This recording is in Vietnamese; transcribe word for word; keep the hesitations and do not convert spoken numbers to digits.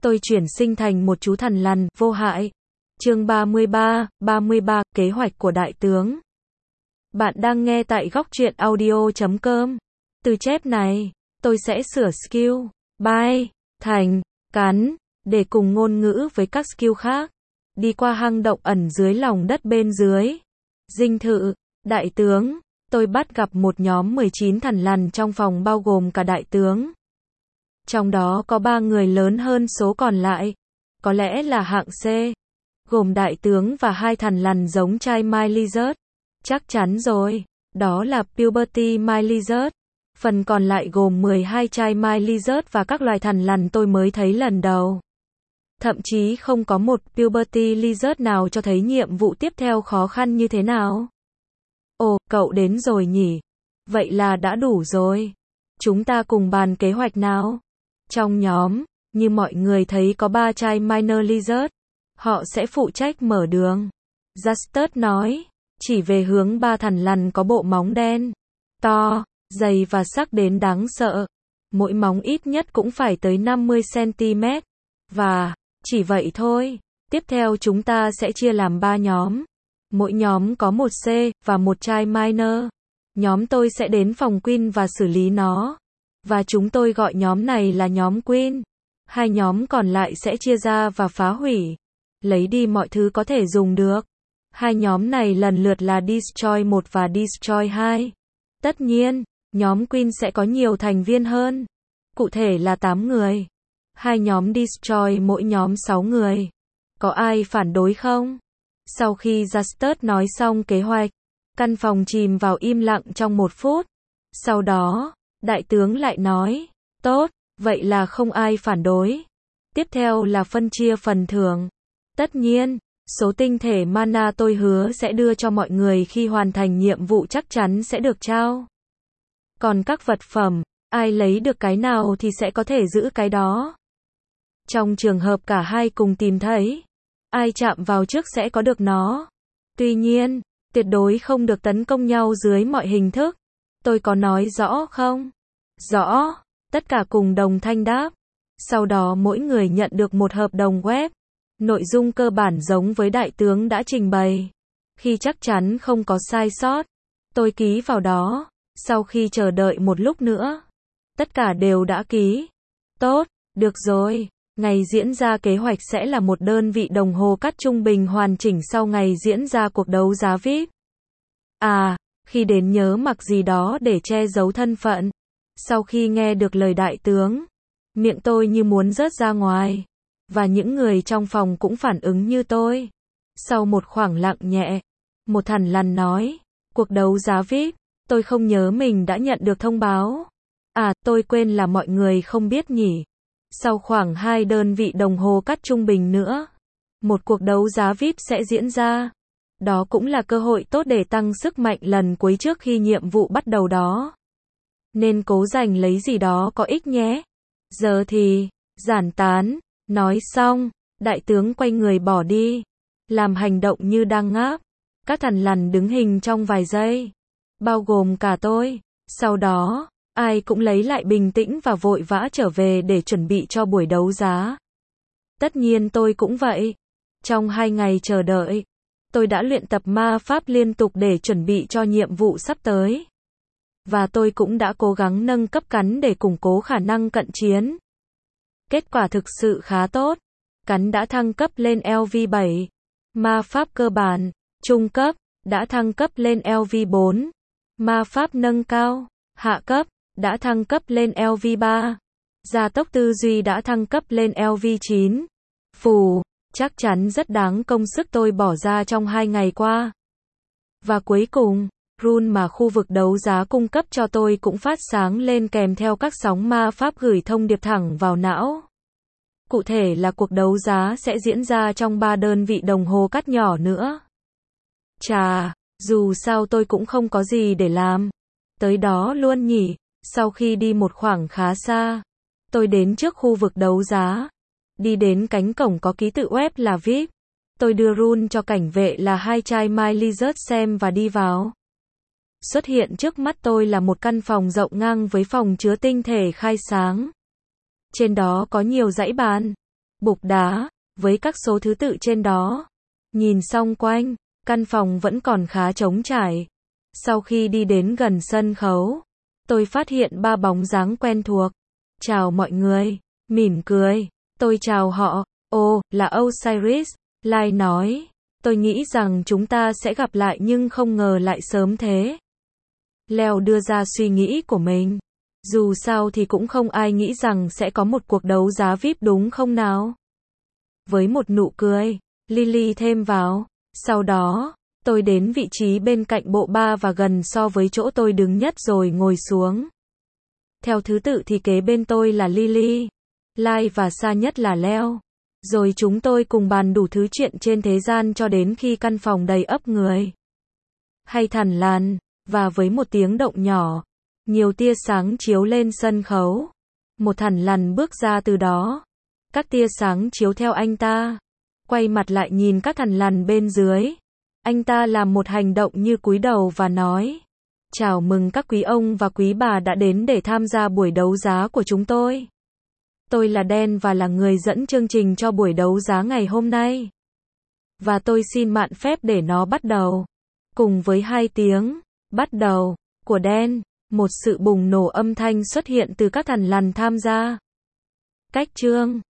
tôi chuyển sinh thành một chú thằn lằn, vô hại. Chương ba mươi ba, ba mươi ba, kế hoạch của đại tướng. Bạn đang nghe tại góc truyện audio chấm com. Từ chép này, tôi sẽ sửa skill, by, thành, cắn, để cùng ngôn ngữ với các skill khác. Đi qua hang động ẩn dưới lòng đất bên dưới. Dinh thự, đại tướng, tôi bắt gặp một nhóm mười chín thằn lằn trong phòng bao gồm cả đại tướng. Trong đó có ba người lớn hơn số còn lại. Có lẽ là hạng C. Gồm đại tướng và hai thằn lằn giống trai My Lizard. Chắc chắn rồi, đó là Puberty My Lizard. Phần còn lại gồm mười hai trai My Lizard và các loài thằn lằn tôi mới thấy lần đầu. Thậm chí không có một Puberty Lizard nào cho thấy nhiệm vụ tiếp theo khó khăn như thế nào. Ồ, cậu đến rồi nhỉ? Vậy là đã đủ rồi. Chúng ta cùng bàn kế hoạch nào? Trong nhóm, như mọi người thấy có ba trai Minor Lizard. Họ sẽ phụ trách mở đường. Justus nói, chỉ về hướng ba thằn lằn có bộ móng đen, to, dày và sắc đến đáng sợ. Mỗi móng ít nhất cũng phải tới năm mươi xăng-ti-mét. Và, chỉ vậy thôi. Tiếp theo chúng ta sẽ chia làm ba nhóm. Mỗi nhóm có một C, và một trai minor. Nhóm tôi sẽ đến phòng Queen và xử lý nó. Và chúng tôi gọi nhóm này là nhóm Queen. Hai nhóm còn lại sẽ chia ra và phá hủy. Lấy đi mọi thứ có thể dùng được. Hai nhóm này lần lượt là Destroy một và Destroy hai. Tất nhiên, nhóm Queen sẽ có nhiều thành viên hơn. Cụ thể là tám người. Hai nhóm Destroy mỗi nhóm sáu người. Có ai phản đối không? Sau khi Justus nói xong kế hoạch, căn phòng chìm vào im lặng trong một phút. Sau đó, đại tướng lại nói, tốt, vậy là không ai phản đối. Tiếp theo là phân chia phần thưởng. Tất nhiên, số tinh thể mana tôi hứa sẽ đưa cho mọi người khi hoàn thành nhiệm vụ chắc chắn sẽ được trao. Còn các vật phẩm, ai lấy được cái nào thì sẽ có thể giữ cái đó. Trong trường hợp cả hai cùng tìm thấy, ai chạm vào trước sẽ có được nó. Tuy nhiên, tuyệt đối không được tấn công nhau dưới mọi hình thức. Tôi có nói rõ không? Rõ, tất cả cùng đồng thanh đáp. Sau đó mỗi người nhận được một hợp đồng web. Nội dung cơ bản giống với đại tướng đã trình bày. Khi chắc chắn không có sai sót, tôi ký vào đó. Sau khi chờ đợi một lúc nữa, tất cả đều đã ký. Tốt, được rồi. Ngày diễn ra kế hoạch sẽ là một đơn vị đồng hồ cắt trung bình hoàn chỉnh sau ngày diễn ra cuộc đấu giá vi ai pi. À, khi đến nhớ mặc gì đó để che giấu thân phận. Sau khi nghe được lời đại tướng, miệng tôi như muốn rớt ra ngoài. Và những người trong phòng cũng phản ứng như tôi. Sau một khoảng lặng nhẹ, một thằn lằn nói, cuộc đấu giá vi ai pi, tôi không nhớ mình đã nhận được thông báo. À, tôi quên là mọi người không biết nhỉ. Sau khoảng hai đơn vị đồng hồ cắt trung bình nữa, một cuộc đấu giá vi ai pi sẽ diễn ra. Đó cũng là cơ hội tốt để tăng sức mạnh lần cuối trước khi nhiệm vụ bắt đầu đó. Nên cố giành lấy gì đó có ích nhé. Giờ thì, giản tán. Nói xong, đại tướng quay người bỏ đi. Làm hành động như đang ngáp. Các thằn lằn đứng hình trong vài giây. Bao gồm cả tôi. Sau đó, ai cũng lấy lại bình tĩnh và vội vã trở về để chuẩn bị cho buổi đấu giá. Tất nhiên tôi cũng vậy. Trong hai ngày chờ đợi, tôi đã luyện tập ma pháp liên tục để chuẩn bị cho nhiệm vụ sắp tới. Và tôi cũng đã cố gắng nâng cấp cắn để củng cố khả năng cận chiến. Kết quả thực sự khá tốt. Cắn đã thăng cấp lên L V bảy. Ma pháp cơ bản, trung cấp, đã thăng cấp lên L V bốn. Ma pháp nâng cao, hạ cấp, đã thăng cấp lên L V ba. Gia tốc tư duy đã thăng cấp lên L V chín. Phù, chắc chắn rất đáng công sức tôi bỏ ra trong hai ngày qua. Và cuối cùng, rune mà khu vực đấu giá cung cấp cho tôi cũng phát sáng lên kèm theo các sóng ma pháp gửi thông điệp thẳng vào não. Cụ thể là cuộc đấu giá sẽ diễn ra trong ba đơn vị đồng hồ cắt nhỏ nữa. Chà, dù sao tôi cũng không có gì để làm. Tới đó luôn nhỉ. Sau khi đi một khoảng khá xa, tôi đến trước khu vực đấu giá. Đi đến cánh cổng có ký tự web là vi ai pi. Tôi đưa rune cho cảnh vệ là hai trai My Lizard xem và đi vào. Xuất hiện trước mắt tôi là một căn phòng rộng ngang với phòng chứa tinh thể khai sáng. Trên đó có nhiều dãy bàn. bục đá, với các số thứ tự trên đó. Nhìn xong quanh, căn phòng vẫn còn khá trống trải. Sau khi đi đến gần sân khấu, tôi phát hiện ba bóng dáng quen thuộc. Chào mọi người, mỉm cười. Tôi chào họ, ồ, là Osiris, Lai nói. Tôi nghĩ rằng chúng ta sẽ gặp lại nhưng không ngờ lại sớm thế. Leo đưa ra suy nghĩ của mình. Dù sao thì cũng không ai nghĩ rằng sẽ có một cuộc đấu giá vi ai pi đúng không nào? Với một nụ cười, Lily thêm vào. Sau đó, tôi đến vị trí bên cạnh bộ ba và gần so với chỗ tôi đứng nhất rồi ngồi xuống. Theo thứ tự thì kế bên tôi là Lily, Lai và xa nhất là Leo. Rồi chúng tôi cùng bàn đủ thứ chuyện trên thế gian cho đến khi căn phòng đầy ắp người. Hay thằn lằn, và với một tiếng động nhỏ, nhiều tia sáng chiếu lên sân khấu. Một thằn lằn bước ra từ đó. Các tia sáng chiếu theo anh ta. Quay mặt lại nhìn các thằn lằn bên dưới. Anh ta làm một hành động như cúi đầu và nói: chào mừng các quý ông và quý bà đã đến để tham gia buổi đấu giá của chúng tôi. Tôi là Dan và là người dẫn chương trình cho buổi đấu giá ngày hôm nay. Và tôi xin mạn phép để nó bắt đầu. Cùng với hai tiếng bắt đầu của Dan, một sự bùng nổ âm thanh xuất hiện từ các thằn lằn tham gia. Cách chương